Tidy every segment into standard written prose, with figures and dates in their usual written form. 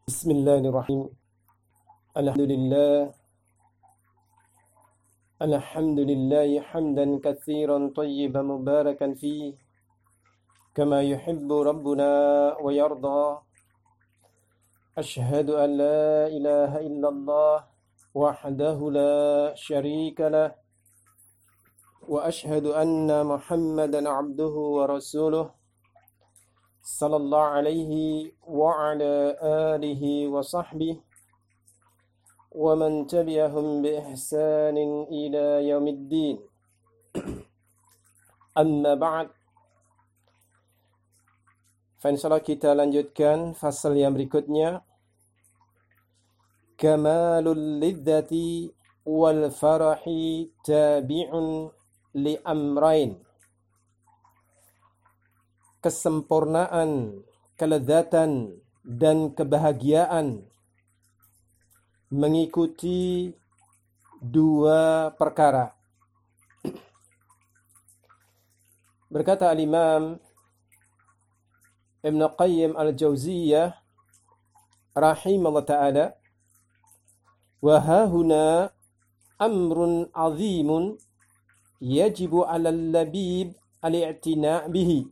Bismillahirrahmanirrahim. Alhamdulillah. Alhamdulillahi hamdan katsiran tayyiban mubarakan fihi kama yuhibbu rabbuna wa yarda. Ashhadu an la ilaha illallah wahdahu la syarika lah wa ashhadu anna Muhammadan abduhu wa rasuluh sallallahu alaihi wa ala alihi wa sahbihi wa man tabi'ahum bi ihsanin ila yaumiddin. Amma ba'd. Insyaallah kita lanjutkan fasal yang berikutnya. Kamalul lidzati wal farahi tabi'un li amrain. Kesempurnaan, kelezatan dan kebahagiaan mengikuti dua perkara. Berkata al-Imam Ibn Qayyim al-Jauziyah rahimahullah ta'ala, wa hahuna amrun azimun yajibu 'alal labib al-i'tina' bihi.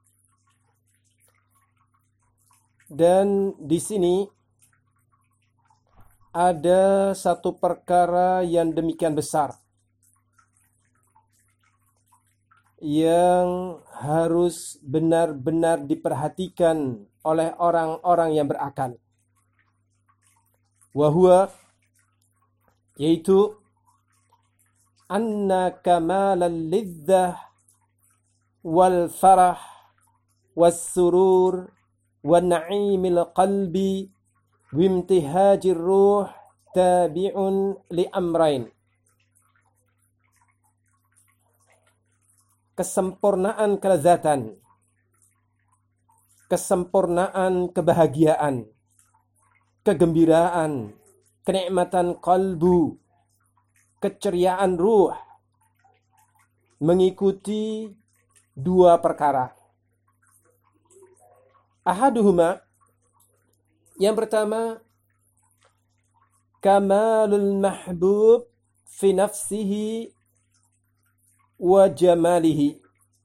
Dan di sini ada satu perkara yang demikian besar yang harus benar-benar diperhatikan oleh orang-orang yang berakal. Wahua, yaitu anna kamalal lidzah wal farah was surur wa na'imil qalbi wimtihajir ruh tabi'un li amrain. Kesempurnaan kelezatan, kesempurnaan kebahagiaan, kegembiraan, kenikmatan kalbu, keceriaan ruh mengikuti dua perkara. Ahaduhuma, yang pertama, kamalul mahbub fi nafsihi wa jamalihi,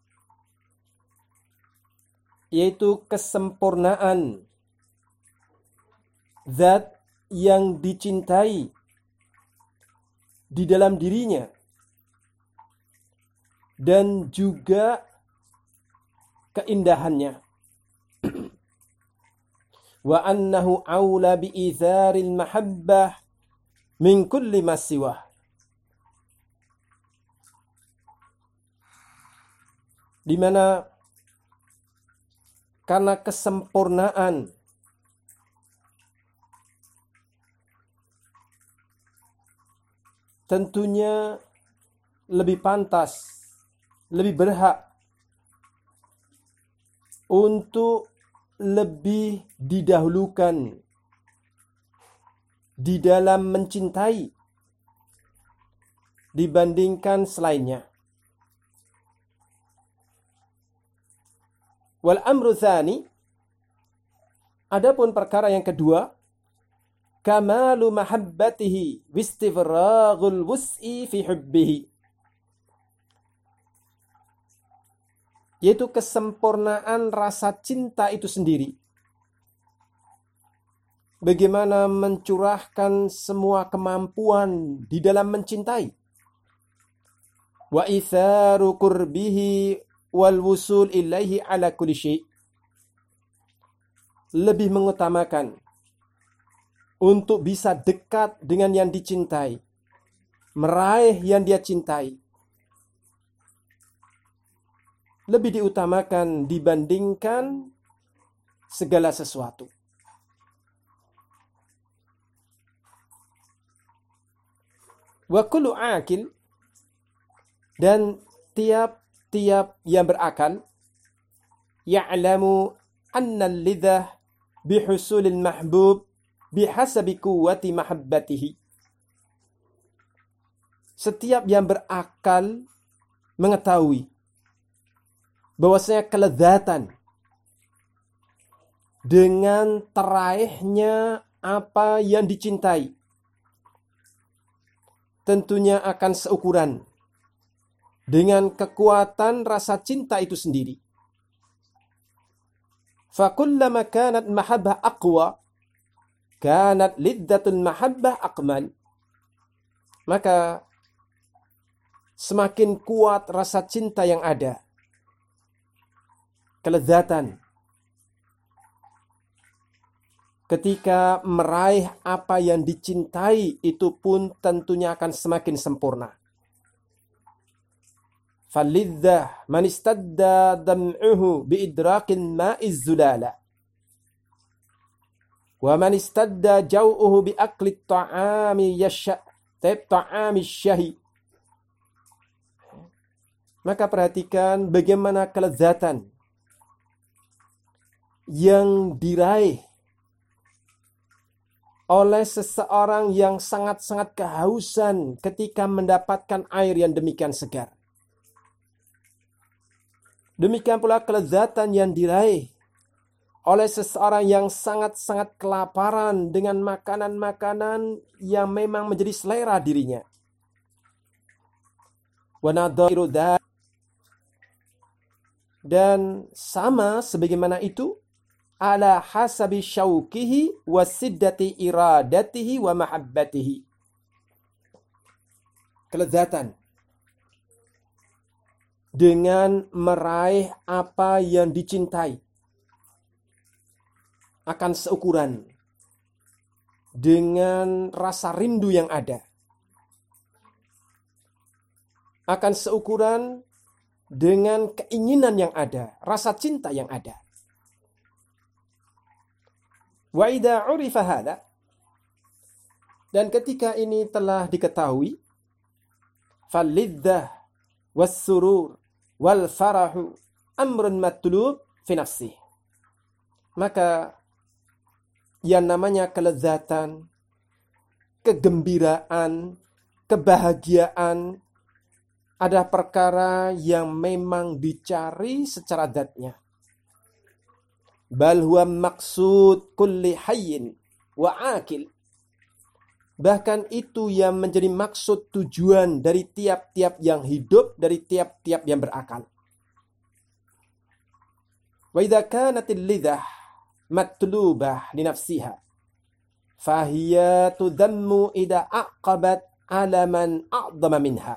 yaitu kesempurnaan zat yang dicintai di dalam dirinya dan juga keindahannya. Wa annahu aula bi izaril mahabbah min kulli ma siwah. Di mana karena kesempurnaan tentunya lebih pantas, lebih berhak untuk lebih didahulukan di dalam mencintai dibandingkan selainnya. Wal amru tsani, adapun perkara yang kedua, kamalu mahabbatihi wistifraghul wus'i fi hubbihi, yaitu kesempurnaan rasa cinta itu sendiri. Bagaimana mencurahkan semua kemampuan di dalam mencintai. Wa itharu qurbihi wal wusul ilaihi ala kulli syai', lebih mengutamakan untuk bisa dekat dengan yang dicintai, meraih yang dia cintai, lebih diutamakan dibandingkan segala sesuatu. Wa kullu akil, dan tiap-tiap yang berakal, ya'lamu anna al-lidzah bihusulil mahbub bihasabi quwwati mahabbatihi. Setiap yang berakal mengetahui bahwasanya kelezatan dengan teraihnya apa yang dicintai, tentunya akan seukuran dengan kekuatan rasa cinta itu sendiri. Fakullama kanat mahabbah aqwa, kanat liddatul mahabbah akmal. Maka semakin kuat rasa cinta yang ada, kelezatan ketika meraih apa yang dicintai itu pun tentunya akan semakin sempurna. Falidzah man istadda dam'uhu biidrakil ma'iz zulala wa man istadda jau'uhu biakli ta'ami ta'ami syahi. Maka perhatikan bagaimana kelezatan yang diraih oleh seseorang yang sangat-sangat kehausan ketika mendapatkan air yang demikian segar. Demikian pula kelezatan yang diraih oleh seseorang yang sangat-sangat kelaparan dengan makanan-makanan yang memang menjadi selera dirinya. Dan sama sebagaimana itu ala hasabi syauqihi wa siddati iradatihi wa mahabbatihi. Kelezatan dengan meraih apa yang dicintai akan seukuran dengan rasa rindu yang ada, akan seukuran dengan keinginan yang ada, rasa cinta yang ada. Wa idza urifa hadza, dan ketika ini telah diketahui, falidzah was-surur wal farahu amrun matlub fi nafsihi. Maka yang namanya kelezatan, kegembiraan, kebahagiaan ada perkara yang memang dicari secara zatnya. Bal huwa maqsud kulli hayyin wa akil. Bahkan itu yang menjadi maksud tujuan dari tiap-tiap yang hidup, dari tiap-tiap yang berakal. Wa idza kanatil lidzah matlubah li nafsiha fahiya tudammu idza aqabat ala man a'dama minha.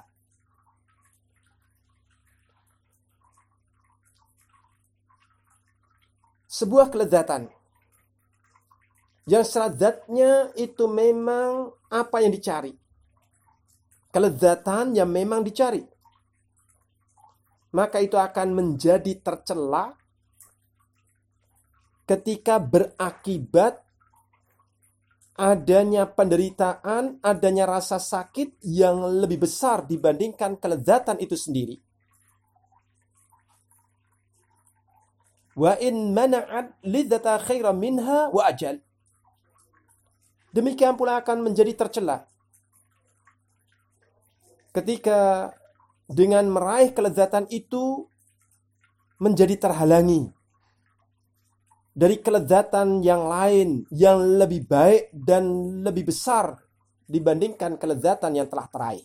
Sebuah kelezatan yang secara zatnya itu memang apa yang dicari. Kelezatan yang memang dicari. Maka itu akan menjadi tercela ketika berakibat adanya penderitaan, adanya rasa sakit yang lebih besar dibandingkan kelezatan itu sendiri. Wa in mana'at lidzata khairan minha wa ajal. Demikian pula akan menjadi tercela ketika dengan meraih kelezatan itu menjadi terhalangi dari kelezatan yang lain yang lebih baik dan lebih besar dibandingkan kelezatan yang telah teraih.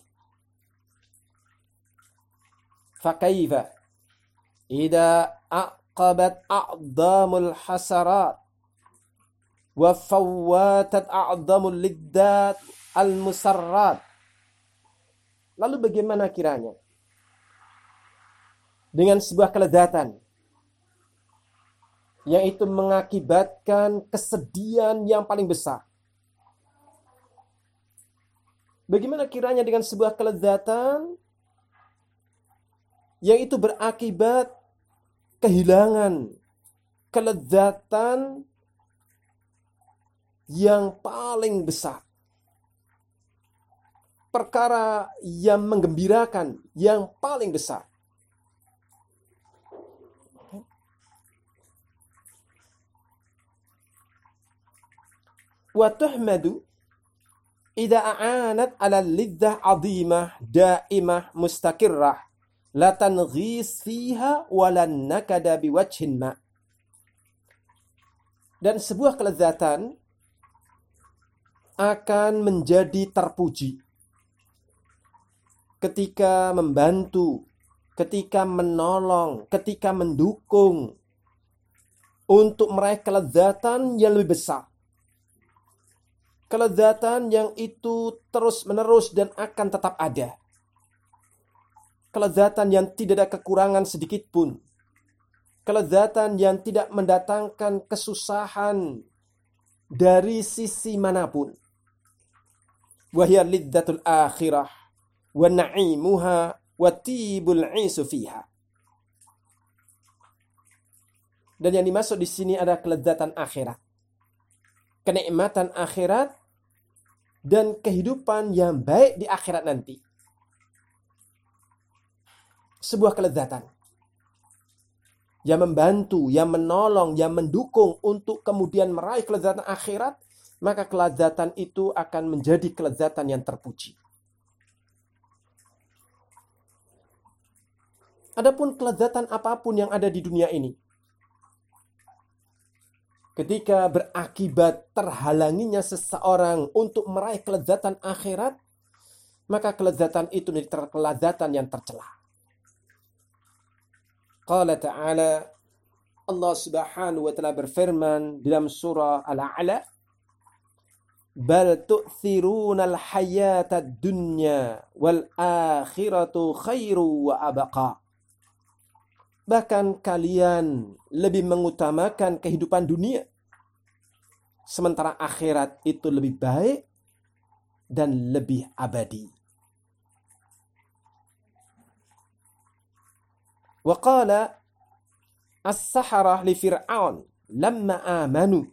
Fakaifa idza aqabat a'dhamul hasarat wa fawwatat a'dhamul liddat al-musarrat. Lalu bagaimana kiranya dengan sebuah kelezatan yang itu mengakibatkan kesedihan yang paling besar? Bagaimana kiranya dengan sebuah kelezatan yang itu berakibat kehilangan kelezatan yang paling besar, perkara yang menggembirakan yang paling besar? Wa tuhmadu idza a'anat 'ala lidzah 'azimah da'imah mustaqirrah la tanghis fiha wa lan nakada biwajhin ma. Dan sebuah kelezatan akan menjadi terpuji ketika membantu, ketika menolong, ketika mendukung untuk meraih kelezatan yang lebih besar. Kelezatan yang itu terus-menerus dan akan tetap ada. Kelezatan yang tidak ada kekurangan sedikit pun. Kelezatan yang tidak mendatangkan kesusahan dari sisi manapun. Wahya lidzatul akhirah wa na'imuha wa tibul 'isu fiha. Dan yang dimaksud di sini ada kelezatan akhirat. Kenikmatan akhirat dan kehidupan yang baik di akhirat nanti. Sebuah kelezatan yang membantu, yang menolong, yang mendukung untuk kemudian meraih kelezatan akhirat, maka kelezatan itu akan menjadi kelezatan yang terpuji. Adapun kelezatan apapun yang ada di dunia ini, ketika berakibat terhalanginya seseorang untuk meraih kelezatan akhirat, maka kelezatan itu menjadi kelezatan yang tercela. Qala ta'ala, Allah Subhanahu wa ta'ala berfirman dalam surah Al-A'la, bal tu'thirunal hayatad dunya wal akhiratu khairu wa abqa. Bahkan kalian lebih mengutamakan kehidupan dunia, sementara akhirat itu lebih baik dan lebih abadi. Wa qala as-saharah li Fir'aun lamma amanu.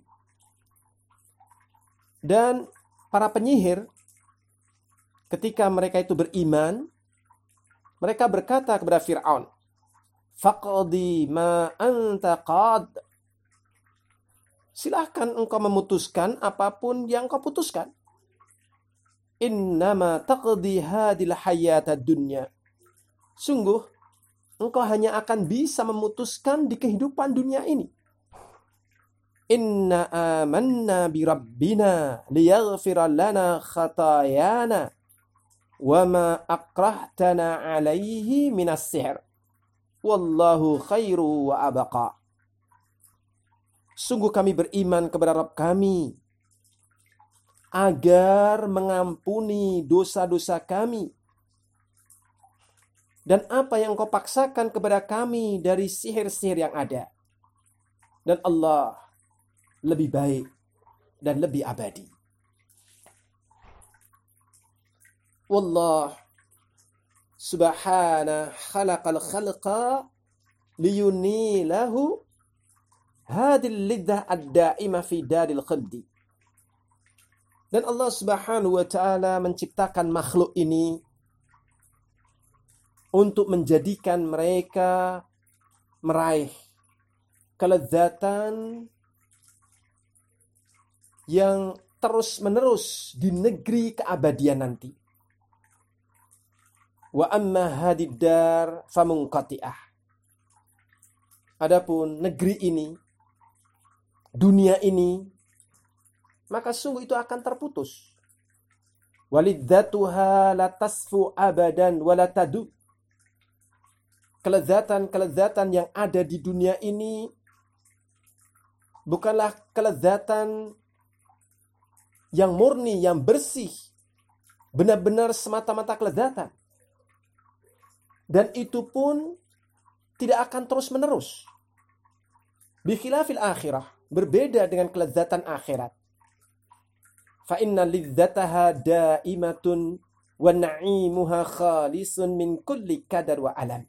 Dan para penyihir ketika mereka itu beriman, mereka berkata kepada Fir'aun, faqdi ma anta qad. Silahkan engkau memutuskan apapun yang kau putuskan. Innama taqdi hadil hayatad dunya. Sungguh engkau hanya akan bisa memutuskan di kehidupan dunia ini. Inna amanna bi rabbina liyaghfira lana khatayana wa ma akrahtana alaihi minas sihr. Wallahu khairu wa abqa. Sungguh kami beriman kepada Rabb kami agar mengampuni dosa-dosa kami. Dan apa yang kau paksakan kepada kami dari sihir-sihir yang ada. Dan Allah lebih baik dan lebih abadi. Wallah subhanahu khalaqal khalqa liyunilahu hadil liddah ad-da'imah fi daril khuldi. Dan Allah Subhanahu wa ta'ala menciptakan makhluk ini untuk menjadikan mereka meraih kelezatan yang terus-menerus di negeri keabadian nanti. Wa amma hadid dar famunqati'ah. Adapun negeri ini, dunia ini, maka sungguh itu akan terputus. Walidzatuha la tasfu abadan wa la tadu. Kelezatan-kelezatan yang ada di dunia ini bukanlah kelezatan yang murni, yang bersih, benar-benar semata-mata kelezatan. Dan itu pun tidak akan terus-menerus. Bikhilafil akhirah, berbeda dengan kelezatan akhirat. Fa inna lidzataha daimatun wa na'imuha khalisun min kulli kadar wa alam.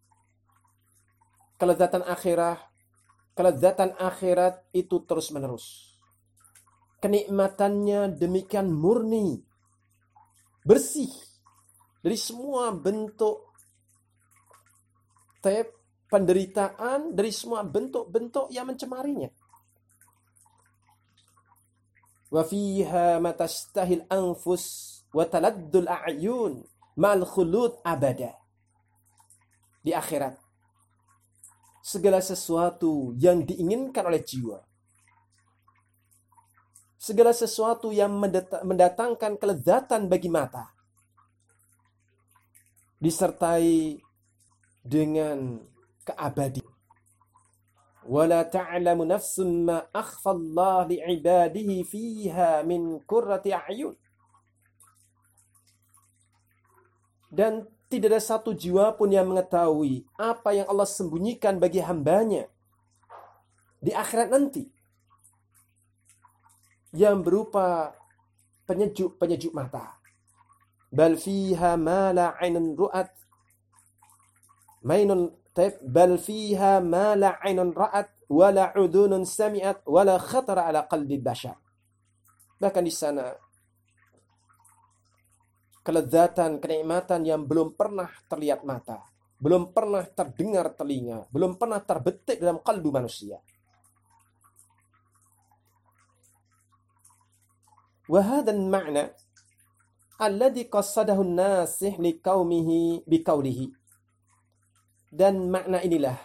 Kelezatan akhirat itu terus-menerus. Kenikmatannya demikian murni, bersih dari semua bentuk penderitaan, dari semua bentuk-bentuk yang mencemarinya. Wa fiha matastahil anfus wa taladdul a'yun ma'al khulud abada. Di akhirat segala sesuatu yang diinginkan oleh jiwa, segala sesuatu yang mendatangkan kelezatan bagi mata, disertai dengan keabadian. Wala ta'lamu nafsun ma akhfallahu li'ibadihi fiha min qurrati a'yun. Dan tidak ada satu jiwa pun yang mengetahui apa yang Allah sembunyikan bagi hambanya di akhirat nanti, yang berupa penyejuk mata. Bal fiha ma la 'ainun ru'at bal fiha ma la 'ainun ra'at wa la 'udhunun sami'at wa la khatara 'ala qalbi bashar. Bahkan di sana kelezatan, kenikmatan yang belum pernah terlihat mata, belum pernah terdengar telinga, belum pernah terbetik dalam kalbu manusia. Wa hadzal ma'na alladhi qassadahu an-nasih liqaumihi biqaulihi. Dan makna inilah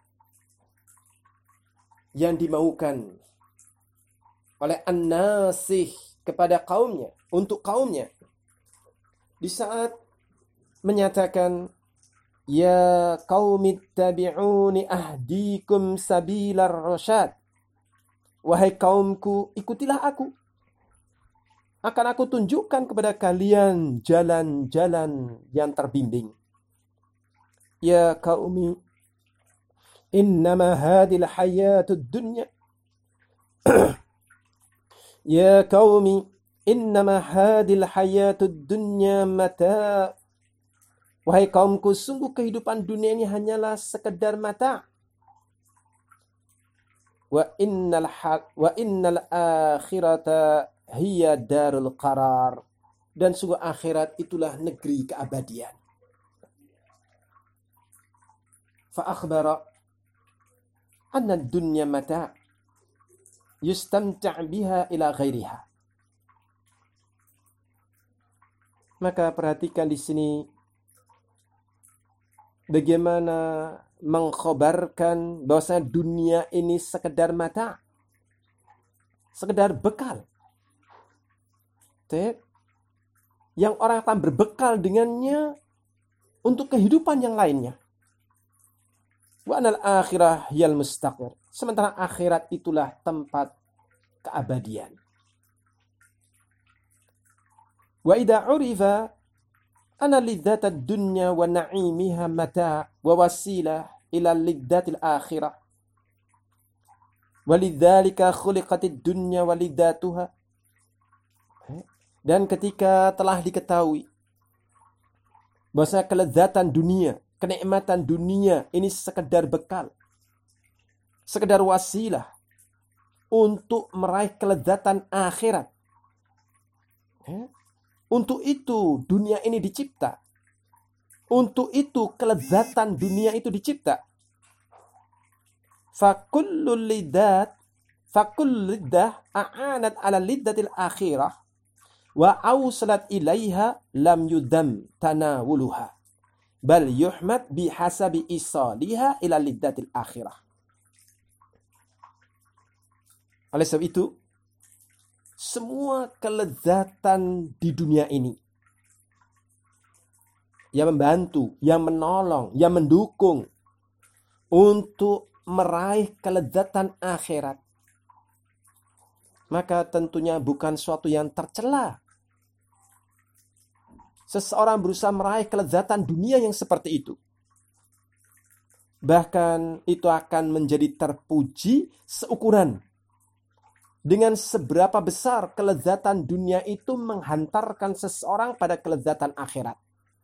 yang dimaukan oleh an-nasih kepada kaumnya, untuk kaumnya, di saat menyatakan, ya qaumittabi'uni ahdikum sabilar rasyad. Wahai kaumku, ikutilah aku. Akan aku tunjukkan kepada kalian jalan-jalan yang terbimbing. Ya qaumi, innama hadhil hayatud dunya. Ya qaumi, innama hadhil hayatud dunya mata. Wahai kaumku, sungguh kehidupan dunia ini hanyalah sekedar mata. Wa innal akhirata hiya darul qarar. Dan sungguh akhirat itulah negeri keabadian. Fa akhbara anna ad-dunya mata yustamta' biha ila ghairiha. Maka perhatikan di sini bagaimana mengkhabarkan bahwasanya dunia ini sekedar mata, sekedar bekal. Yang orang akan berbekal dengannya untuk kehidupan yang lainnya. Wa anal akhirah yal mustaqir. Sementara akhirat itulah tempat keabadian. Wa idza urifa anna lidzata ad-dunya wa na'imiha mata' wa wasilah ila lidzatil akhirah. Walidzalika khuliqatid dunya wa lidzatuha. Dan ketika telah diketahui bahwa kelezatan dunia, kenikmatan dunia ini sekedar bekal, sekedar wasilah untuk meraih kelezatan akhirat. Untuk itu dunia ini dicipta. Untuk itu kelezatan dunia itu dicipta. Fakullu liddat a'anat ala liddatil akhirah wa awsalat ilaiha lam yudam tanawuluha. Bal yuhmad bihasabi isaliha ila liddatil akhirah. Oleh sebab itu, semua kelezatan di dunia ini yang membantu, yang menolong, yang mendukung untuk meraih kelezatan akhirat, maka tentunya bukan suatu yang tercela. Seseorang berusaha meraih kelezatan dunia yang seperti itu. Bahkan itu akan menjadi terpuji seukuran dengan seberapa besar kelezatan dunia itu menghantarkan seseorang pada kelezatan akhirat.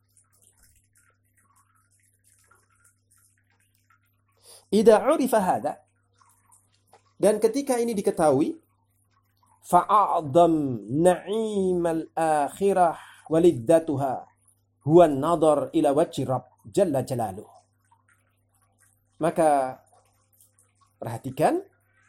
Idza urifa hada, dan ketika ini diketahui, fa'adham na'imal akhirah walidzatuha huwa an-nadhar ila wajhi Rabb jalla jalaluh. Maka perhatikan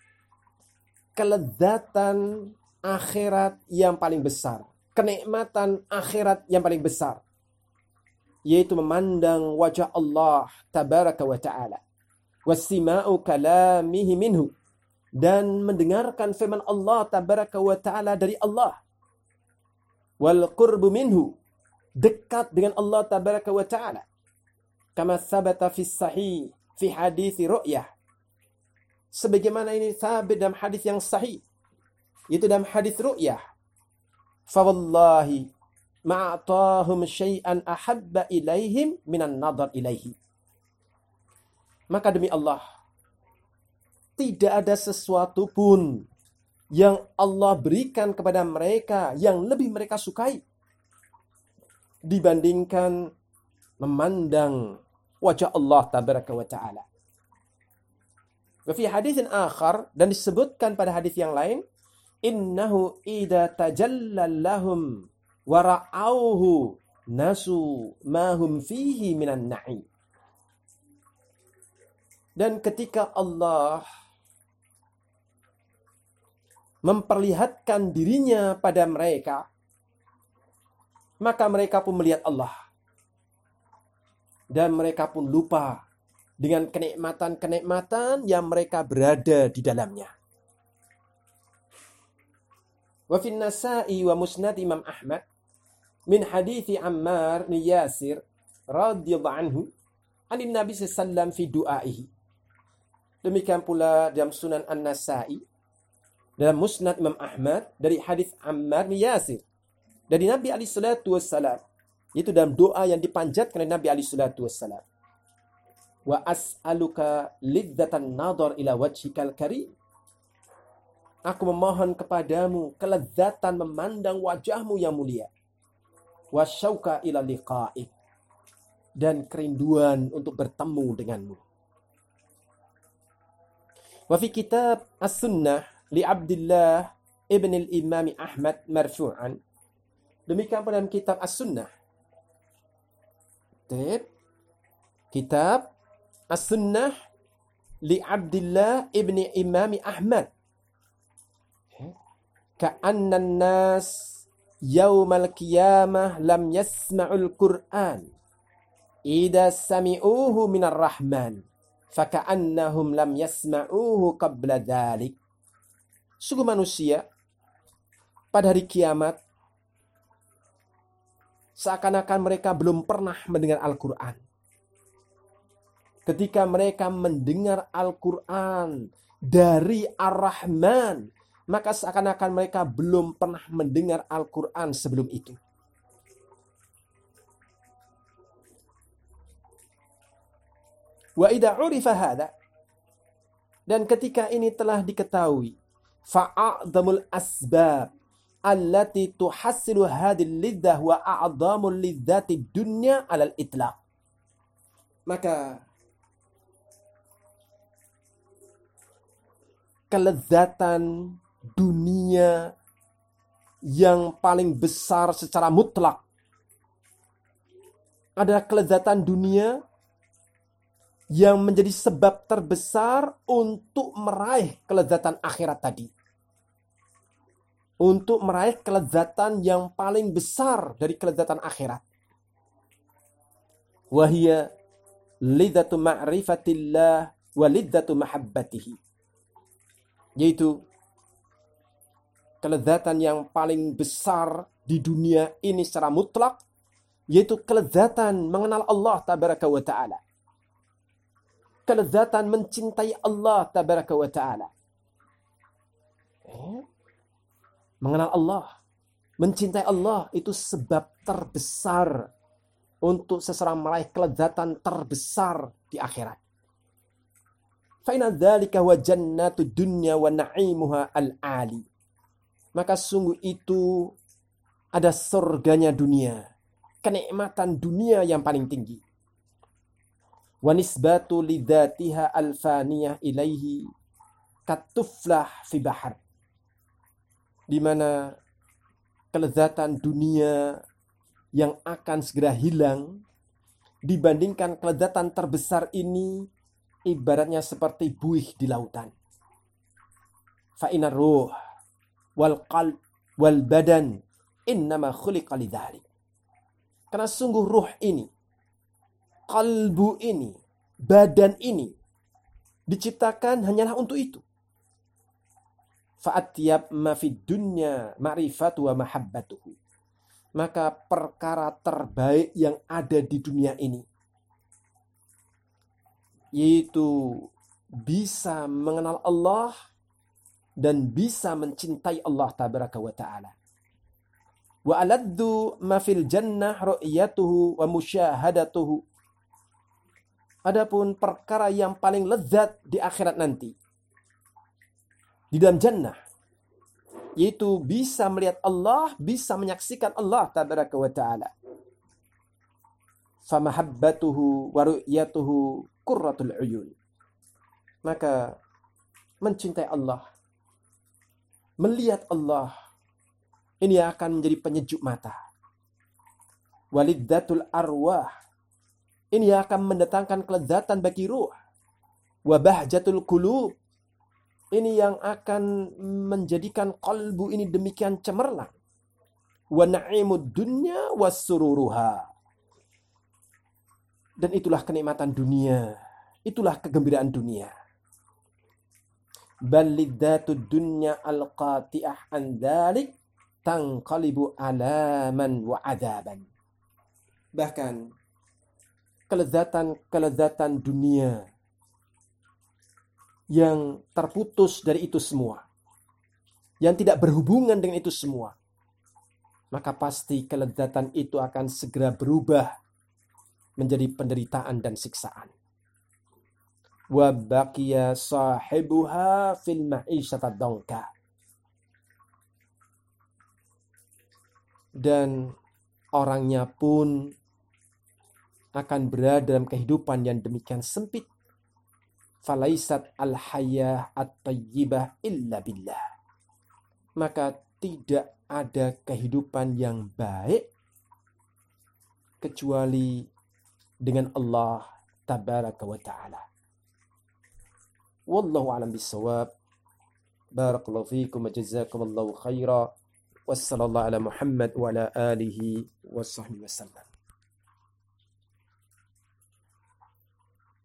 kelezatan akhirat yang paling besar, kenikmatan akhirat yang paling besar, yaitu memandang wajah Allah tabaraka wa ta'ala, wasima'u kalamihi minhu, dan mendengarkan firman Allah tabaraka wa ta'ala dari Allah. Wal qurbu minhu, dekat dengan Allah tabaraka wa ta'ala. Kama sabata fi sahih fi hadis ru'yah. Sebagaimana ini sabit dalam hadis yang sahih, itu dalam hadis ru'yah. Fa wallahi ma'atahum syai'an ahabba ilaihim minan nadar ilaihi. Maka demi Allah, tidak ada sesuatu pun yang Allah berikan kepada mereka yang lebih mereka sukai dibandingkan memandang wajah Allah tabaraka wa ta'ala. Wa fi haditsin akhar, dan disebutkan pada hadis yang lain, innahu idza tajalla lahum wa ra'auhu nasu ma hum fihi minan na'im. Dan ketika Allah memperlihatkan dirinya pada mereka, maka mereka pun melihat Allah. Dan mereka pun lupa dengan kenikmatan-kenikmatan yang mereka berada di dalamnya. Wa fin Nasa'i wa Musnad Imam Ahmad min hadithi Ammar bin Yasir radhiyallahu anhu anin Nabi sallallahu alaihi wasallam fi du'aihi. Demikian pula dalam Sunan An-Nasa'i, dalam Musnad Imam Ahmad dari hadis Ammar bin Yasir dari Nabi alaihi salatu wassalam, itu dalam doa yang dipanjatkan oleh Nabi alaihi salatu wassalam. Wa as'aluka lidzatan nadhar ila wajhikal karim. Aku memohon kepadamu kelezatan memandang wajahmu yang mulia. Wa syauqa ila liqa'ik, dan kerinduan untuk bertemu denganmu. Wa fi kitab As-Sunnah li Abdullah ibn al-Imam Ahmad marfu'an. Demikian pula dalam kitab As-Sunnah. Kitab As-Sunnah li Abdullah ibn Imam Ahmad. Ka'anna an-nas yaumal qiyamah lam yasma'ul Qur'an idza sami'uhu minar rahman faka'annahum lam yasma'uhu qabla dzalik. Sungguh manusia pada hari kiamat seakan-akan mereka belum pernah mendengar Al-Quran. Ketika mereka mendengar Al-Quran dari Ar-Rahman, maka seakan-akan mereka belum pernah mendengar Al-Quran sebelum itu. Wa idza urifa hadza, dan ketika ini telah diketahui, fa'a'dhamul asbab allati tuhassilu hadhil liddah wa a'dhamul lidzati dunya 'alal itlaq. Maka kelezatan dunia yang paling besar secara mutlak adalah kelezatan dunia yang menjadi sebab terbesar untuk meraih kelezatan akhirat tadi. Untuk meraih kelezatan yang paling besar dari kelezatan akhirat. Wahia lidzatu ma'rifatillah wa lidzatu mahabbatihi. Yaitu kelezatan yang paling besar di dunia ini secara mutlak, yaitu kelezatan mengenal Allah tabaraka wa ta'ala. Kelezatan mencintai Allah tabaraka wa ta'ala. Mengenal Allah, mencintai Allah itu sebab terbesar untuk seseorang meraih kelezatan terbesar di akhirat. Fa inna dzalika wa jannatud dunya wa na'imuha al-'ali. Maka sungguh itu ada surganya dunia, kenikmatan dunia yang paling tinggi. Wa nisbatu lidzatiha al-faniyah ilaihi katuflah fi bahar. Di mana kelezatan dunia yang akan segera hilang dibandingkan kelezatan terbesar ini ibaratnya seperti buih di lautan. Fa innar ruh wal qalb wal badan innama khuliqa lidzalik. Karena sungguh ruh ini, kalbu ini, badan ini diciptakan hanyalah untuk itu. Fa'atyab ma fid dunya ma'rifatu wa mahabbatuhu. Maka perkara terbaik yang ada di dunia ini, yaitu bisa mengenal Allah dan bisa mencintai Allah tabaraka wa ta'ala. Wa aladdu ma fil jannah ru'yatuhu wa musyahadatuhu. Adapun perkara yang paling lezat di akhirat nanti, di dalam jannah, yaitu bisa melihat Allah, bisa menyaksikan Allah tabaraka wa ta'ala. Famahabbatuhu wa ru'yatuhu qurratul uyun. Maka mencintai Allah, melihat Allah, ini akan menjadi penyejuk mata. Walidzatul arwah, ini akan mendatangkan kelezatan bagi ruh. Wa bahjatul qulub, ini yang akan menjadikan kalbu ini demikian cemerlang. Wa na'imud dunya wassururuha. Dan itulah kenikmatan dunia, itulah kegembiraan dunia. Balidzatud dunya alqati'ah an dzalik tanqalibu alaman wa adaban. Bahkan kelezatan dunia yang terputus dari itu semua, yang tidak berhubungan dengan itu semua, maka pasti kelezatan itu akan segera berubah menjadi penderitaan dan siksaan. Wa baqiya sahibuha fil ma'isyatad dongka. Dan orangnya pun akan berada dalam kehidupan yang demikian sempit. Falaisat al-hayah at-tayyibah illa billah. Maka tidak ada kehidupan yang baik kecuali dengan Allah tabaraka wa ta'ala. Wallahu a'lam bissawab. Barakallahu fiikum wa jazakumullahu khaira. Wassallallahu ala Muhammad wa ala alihi wa sahbihi wasallam.